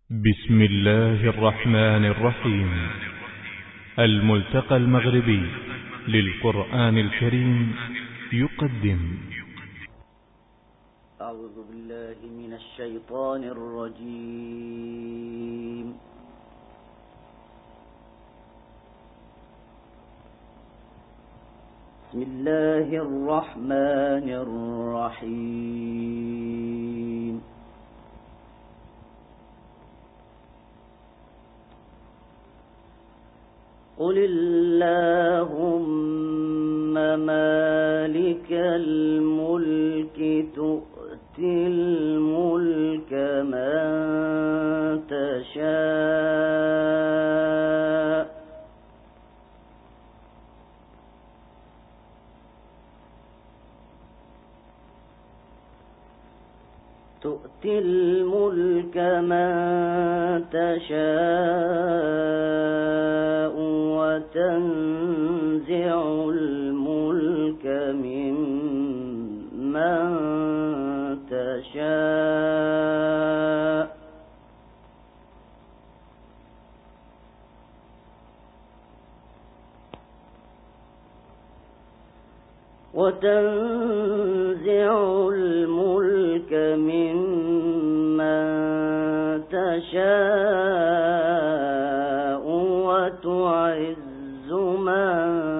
بسم الله الرحمن الرحيم. الملتقى المغربي للقرآن الكريم يقدم. أعوذ بالله من الشيطان الرجيم. بسم الله الرحمن الرحيم. قل اللهم مالك الملك تؤتي الملك من تشاء تؤتي الملك من تشاء وتنزع الملك ممن تشاء وتنزع الملك ممن تشاء وتعز من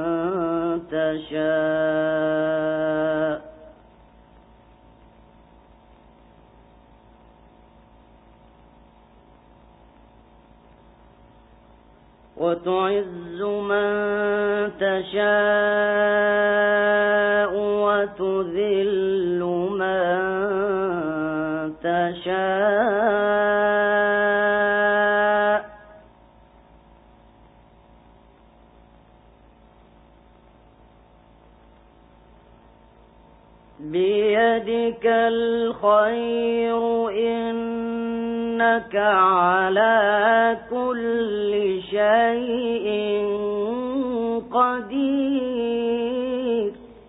تشاء وتذل من تشاء بيدك الخير إنك على كل شيء قدير.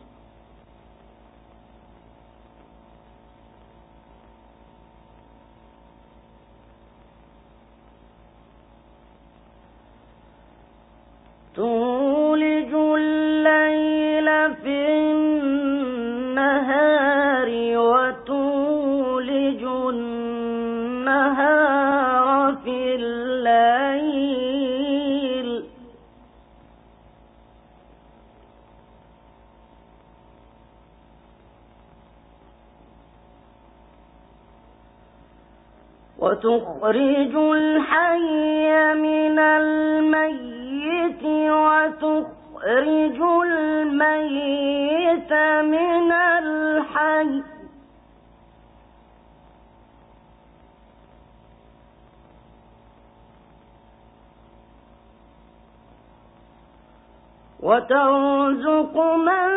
تولج الليل في النهار وتولج النهار في الليل وتخرج الحي من الميت وتخرج الميت من الحي وترزق من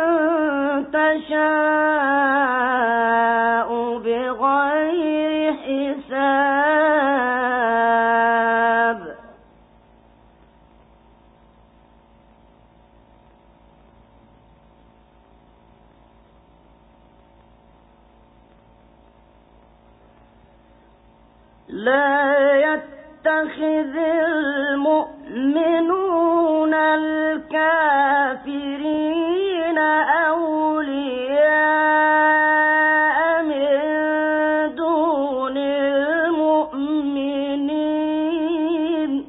تشاء بغير حساب. لا يتخذ المؤمنون الكافرين أولياء من دون المؤمنين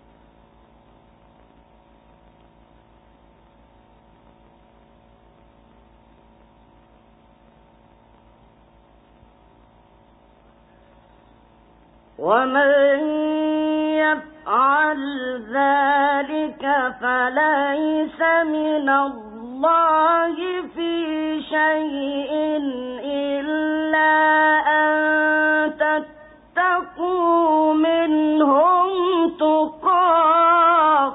ومن يفعل ذلك فليس من الله في شيء إلا أن تتقوا منهم تقاه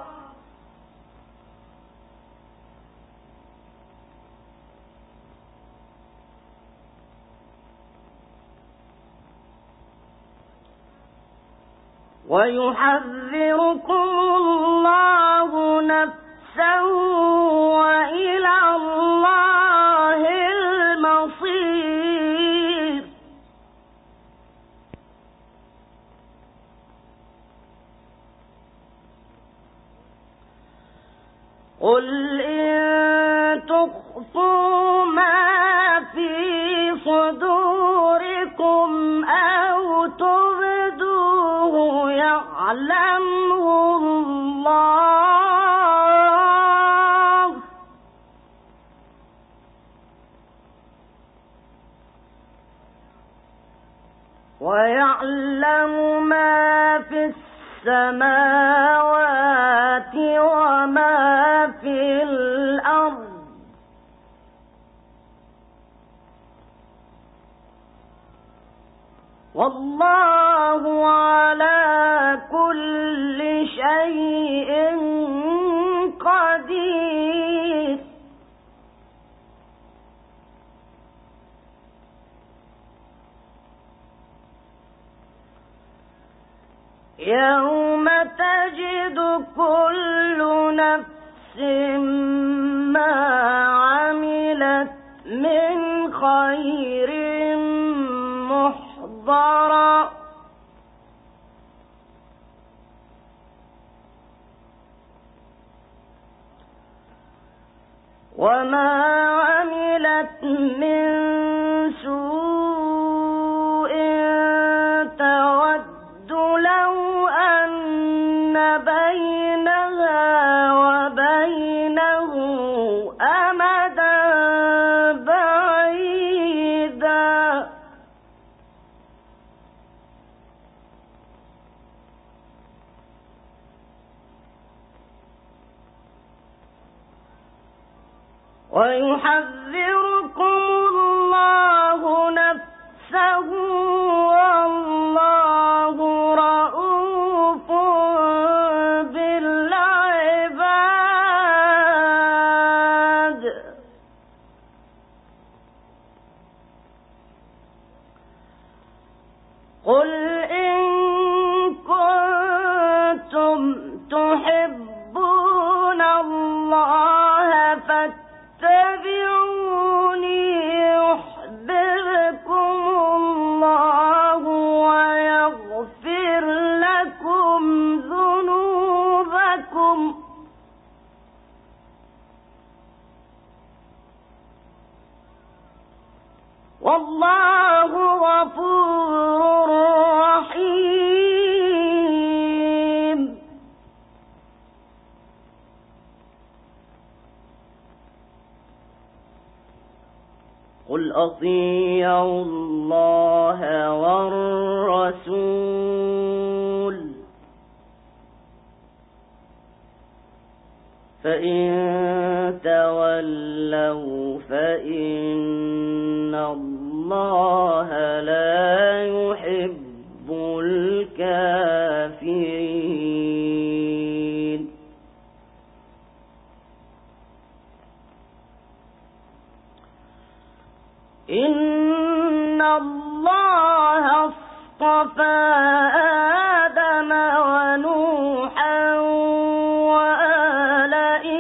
ويحذركم الله نفسه وإلى الله المصير. قل إن تخفوا ما في صدوركم أو تبدوه يعلمه الله ويعلم ما في السماوات وما في الأرض والله على كل شيء قدير. يوم تجد كل نفس ما عملت من خير محضرا وما عملت من سوء تود لو أن بينها وبينه أمدا بعيدا ويحذركم الله نفسه والله رؤوف بالعباد. قل إن كنتم تحبون الله فاتبعوني يحببكم الله ويغفر لكم ذنوبكم والله غفور رحيم. قل أطيعوا الله والرسول فإن تولوا فإن الله لا يحب الكافرين. إن الله اصطفى آدم ونوحا وآل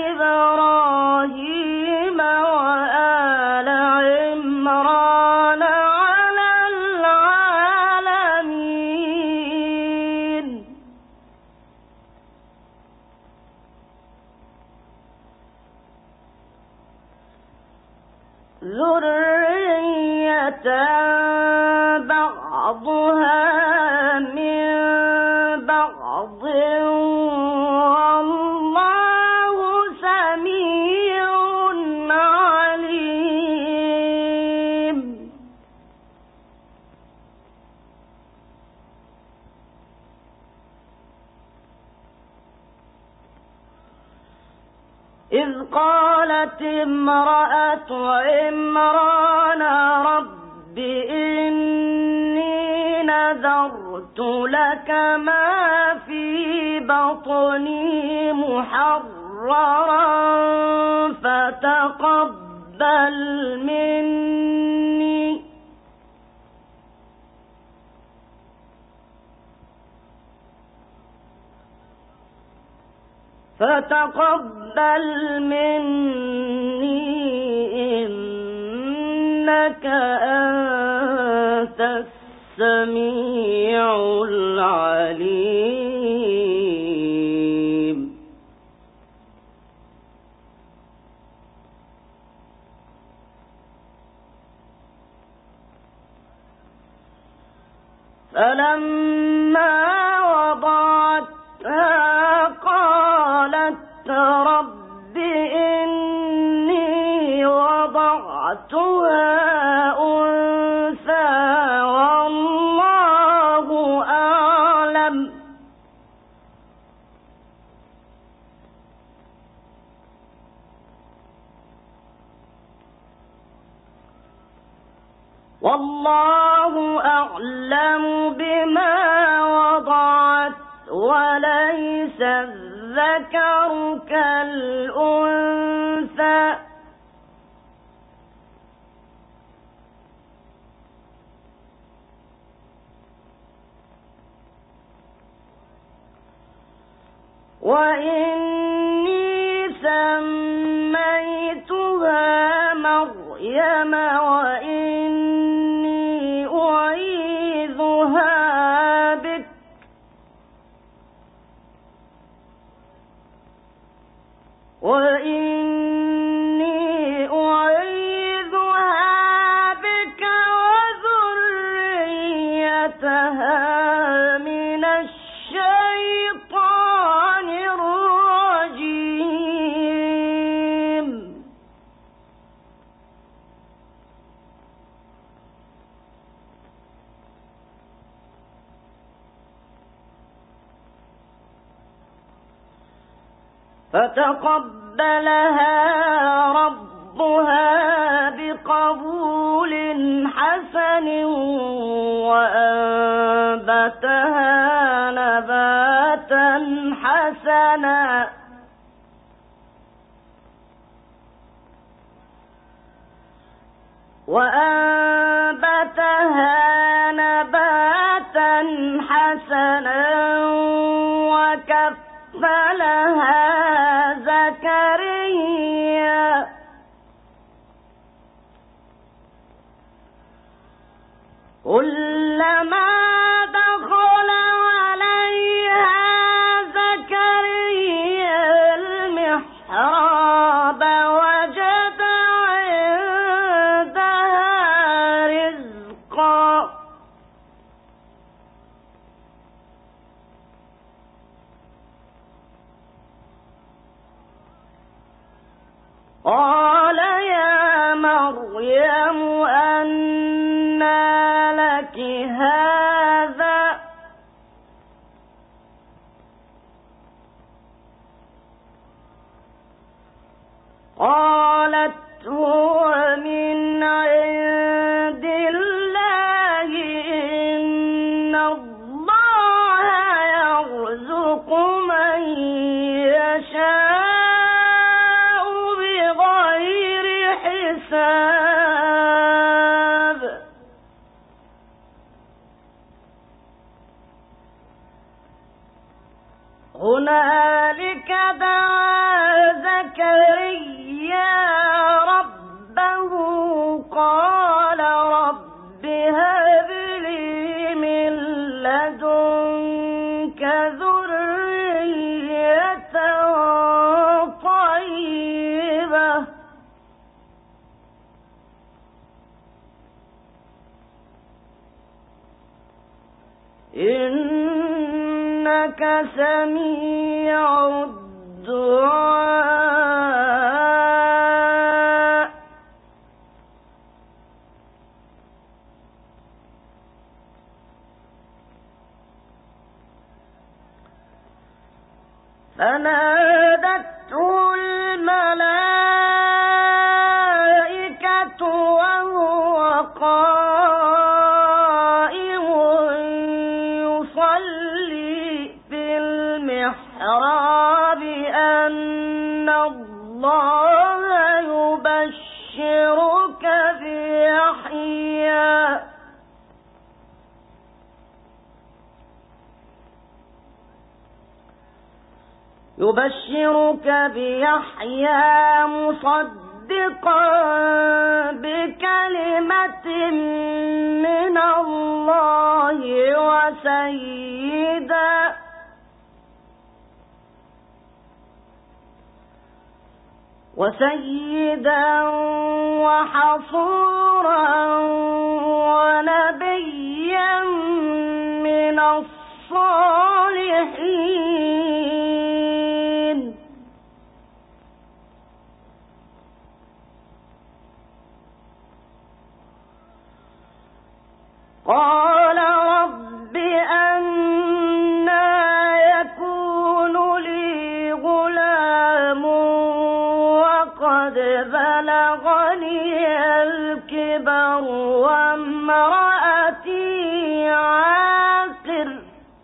إبراهيم وآل عمران على العالمين. ذرية بعضها من بعض والله سميع عليم. إذ قالت امرأة عمران رب إني نذرت لك ما في بطني محررا فتقبل مني إنك أنت السميع العليم. لما وضعتها قالت رب إني وضعتها أنثى والله أعلم بما وضعت وليس الذكر كالأنثى وإني سميتها مريم وإني أعيذها بك وذريتها من الشيطان الرجيم فتقبلها ربها بقبول حسن وأنبتها نباتا حسنا وكفلها زكريا كلما دخل عليها زكريا المحراب وجد عندها رزقا قال يا مريم أنى لك هذا قالت هو من عند الله إن الله يرزق من يشاء بغير حساب هنالك دعا زكريا ربه قال رب هب لي من لدنك ذرية طيبة إنك سميع الدعاء فنادته الملائكة وهو قائم يصلي في المحراب أن الله يبشرك بيحيى مصدقا بكلمة من الله وسيدا وحصورا ونبيا من حين قال رب أنى يكون لي غلام وقد بلغني الكبر وامرأتي عاقر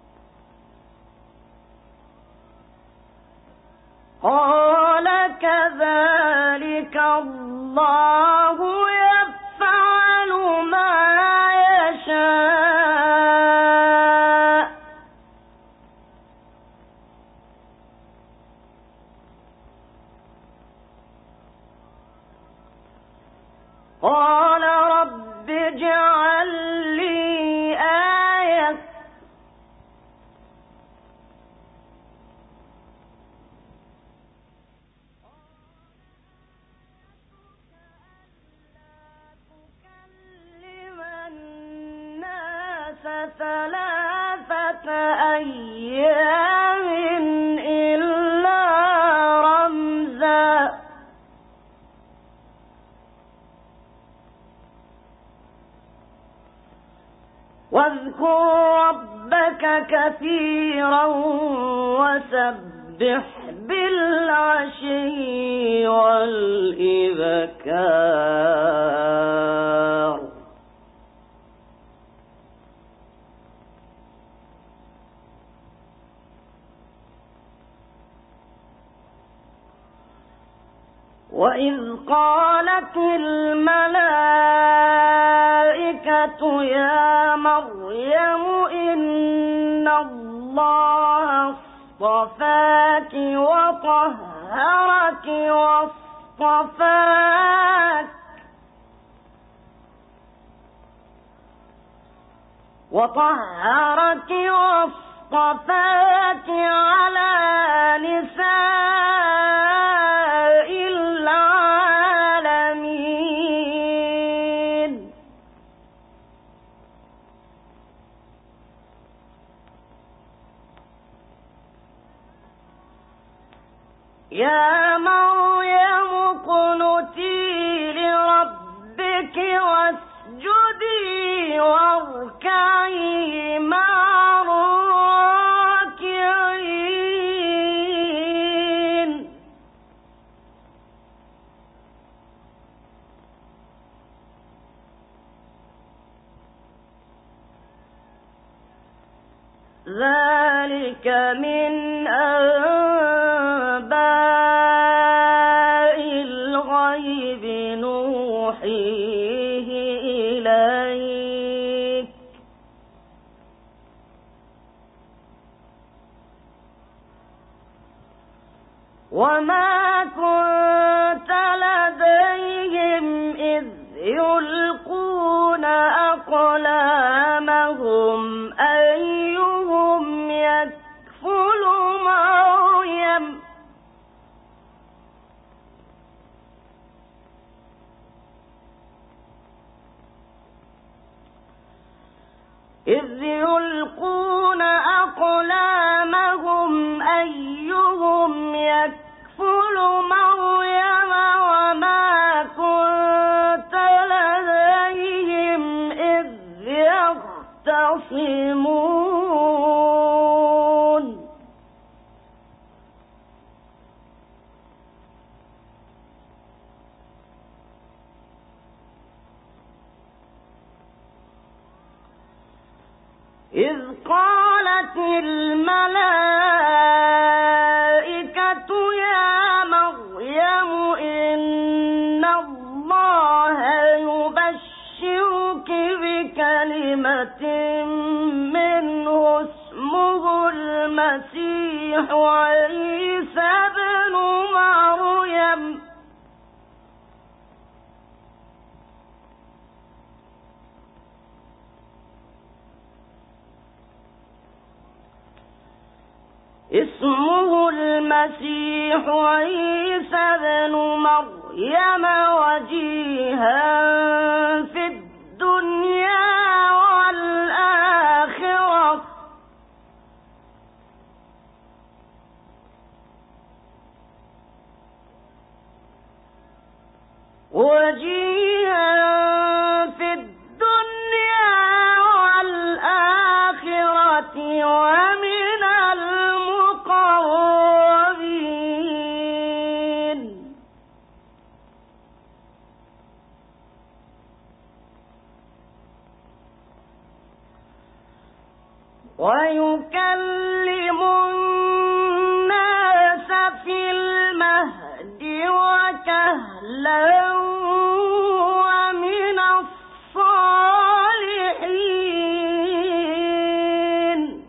قال كذلك الله يفعل ما يشاء قال رب اجعل لي آية ثلاثة أيام إلا رمزا واذكر ربك كثيرا وسبح بالعشي والإبكار وإذ قالت الملائكة يا مريم إن الله اصطفاك وطهرك واصطفاك على نساء العالمين يا مريم اقنتي لربك واسجدي واركعي مع الراكعين ذلك من أنباء الغيب نوحيه إليك وما كنت لديهم إذ يلقون أقلامهم أيهم يكفل مريم إذ يلقون أقلامهم أيهم يكفل مريم وما كنت لديهم إذ يختصمون إذ قالت الملائكة يا مريم إن الله يبشرك بكلمة منه اسمه المسيح عيسى ابن مريم اسمه المسيح عيسى ابن مريم وجيها في الدنيا والآخرة رسلا ومن الصالحين.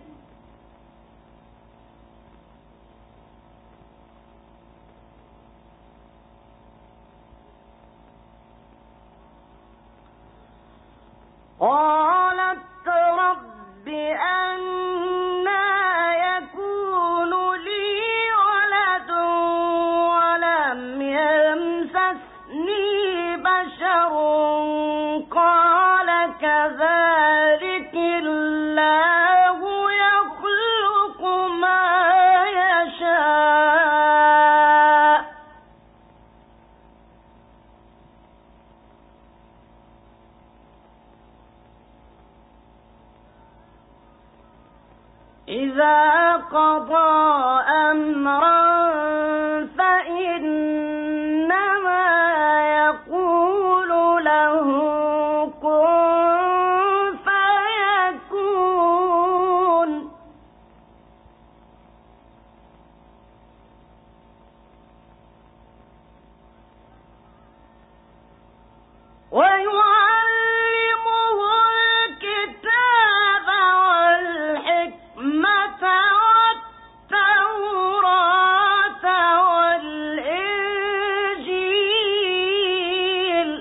قالت رب أنى يكون لي ولد ولم يمسسني بشر قال كذلك الله يخلق ما يشاء إذا قضى أمرا فإنما يقول له كن فيكون. ويعلمه الكتاب والحكمة والتوراة والإنجيل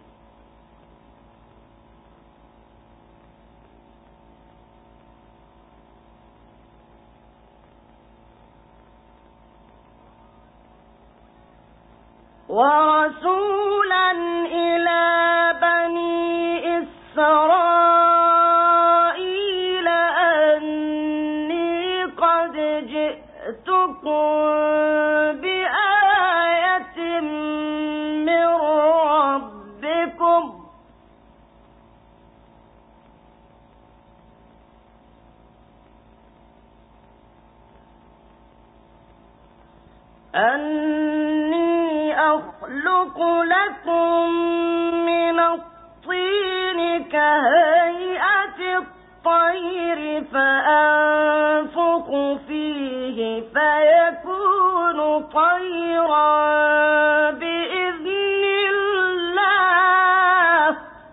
ورسولا إلى بني إسرائيل أني قد جئتكم بآية من ربكم أني أخلق لكم من الطين كهيئة الطير فأنفخ فيه فيكون طيرا بإذن الله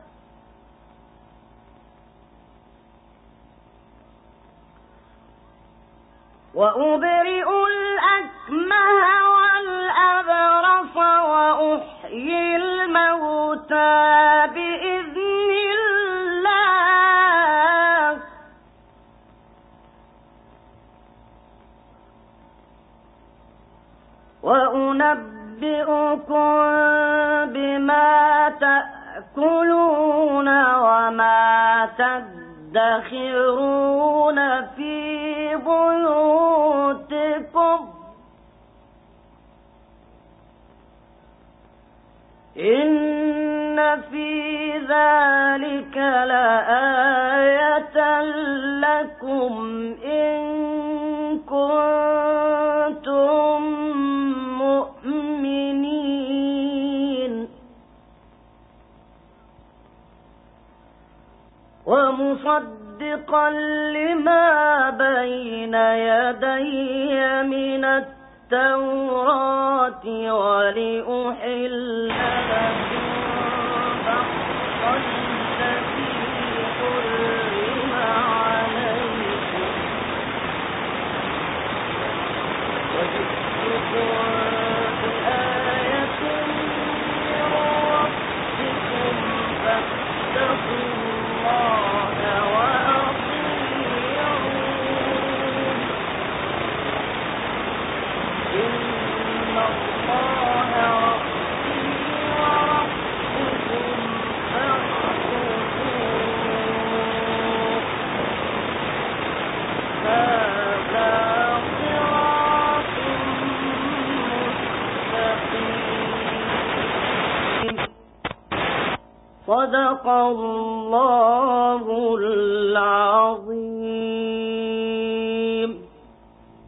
وأبرئ الأكمه والأبرص وأحيي الموتى بإذن الله وأنبئكم بما تأكلون وما تدخرون في بيوتكم إن في ذلك لآية لكم إن كنتم مؤمنين ومصدقا لما بين يدي من التوراة ولأحل لكم بعض الذي حرم عليكم وجئتكم بآية من ربكم فاتقوا الله وأطيعون إن الله ربي وربكم فاعبدوه هذا صراط مستقيم. صدق الله العظيم.